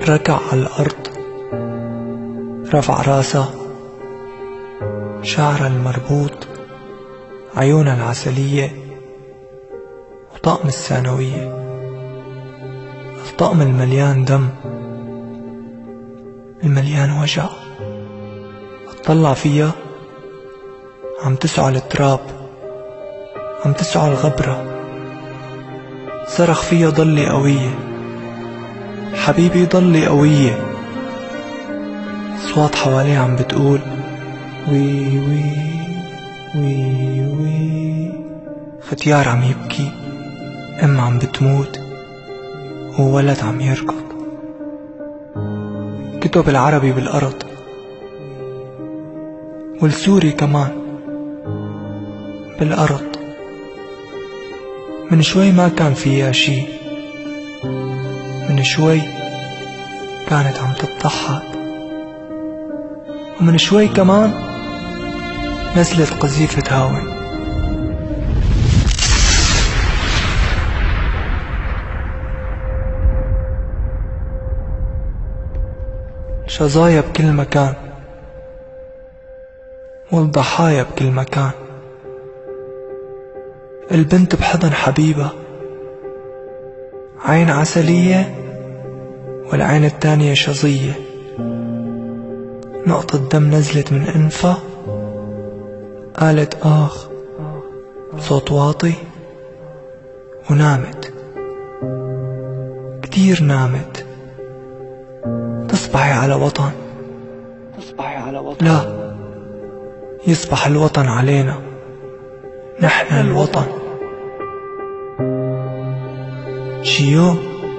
ركع على الأرض، رفع راسه، شعره المربوط، عيونه العسلية، وطقم الثانوية، الطقم المليان دم، المليان وجع. اطلع فيها عم تسعى التراب، عم تسعى الغبرة. صرخ فيها ضلي قوية، حبيبي ضلي قوية. أصوات حواليه عم بتقول وي وي وي وي. ختيار عم يبكي، أم عم بتموت، وولد عم يركض. كتب العربي بالأرض، والسوري كمان بالأرض. من شوي ما كان فيها شي، من شوي كانت عم تضحك، ومن شوي كمان نزلت قذيفة هاون. شظايا بكل مكان، والضحايا بكل مكان. البنت بحضن حبيبها، عين عسلية والعين التانية شظية. نقطة دم نزلت من أنفها، قالت آخ بصوت واطي، ونامت. كتير نامت. تصبحي على وطن، لا، يصبح الوطن علينا، نحن الوطن. شي يوم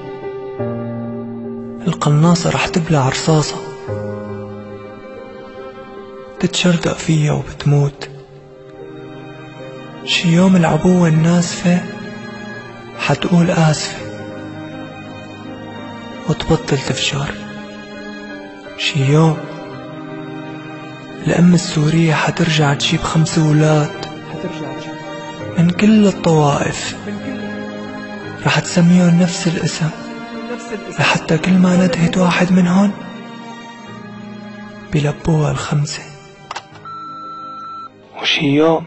القناصة رح تبلع رصاصة، تتشردق فيها وبتموت. شي يوم العبوة الناسفة حتقول آسفة وتبطل تفجر. شي يوم الأم السورية حترجع تجيب 5 أولاد من كل الطوائف، رح تسميهم نفس الاسم، لحتى كل ما ندهت واحد منهن بيلبوها ال5. وشي يوم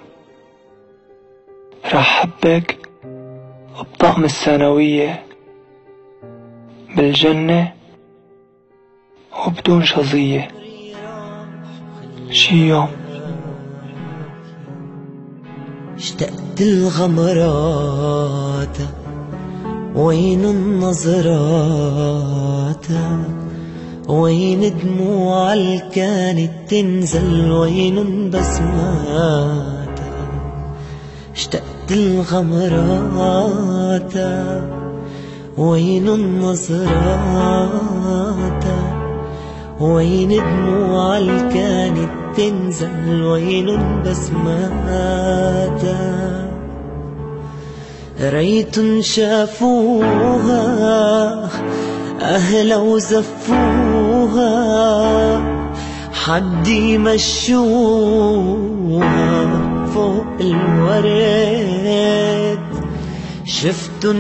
رح حبك بطقم الثانوية بالجنة وبدون شظية. شي يوم اشتقت الغمرات، وين النظرات، وين دموع اللي كانت تنزل، وين بسمات. اشتقت الغمرات، وين النظرات، وين دموع اللي كانت تنزل، وين بسمات. ريت شافوها أهلا وزفوها، حد يمشوها فوق الورد. شفتن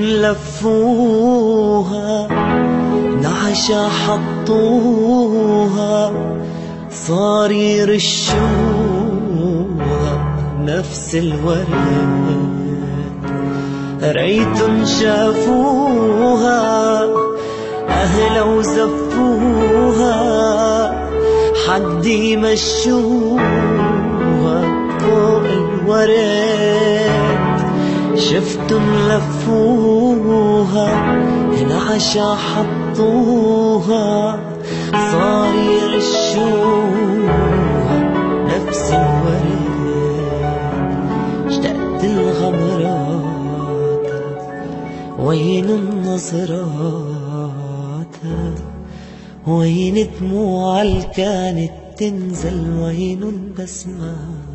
لفوها نعشا حطوها، صار يرشوها نفس الورد. ريتن شافوها أهلا وزفوها، حد يمشوها فوق الورد. شفتن لفوها انعشا حطوها، صار يرشوها نفس الورد. اشتقت الغمرات، وين النظرات، وين دموع اللي كانت تنزل، وين البسمات.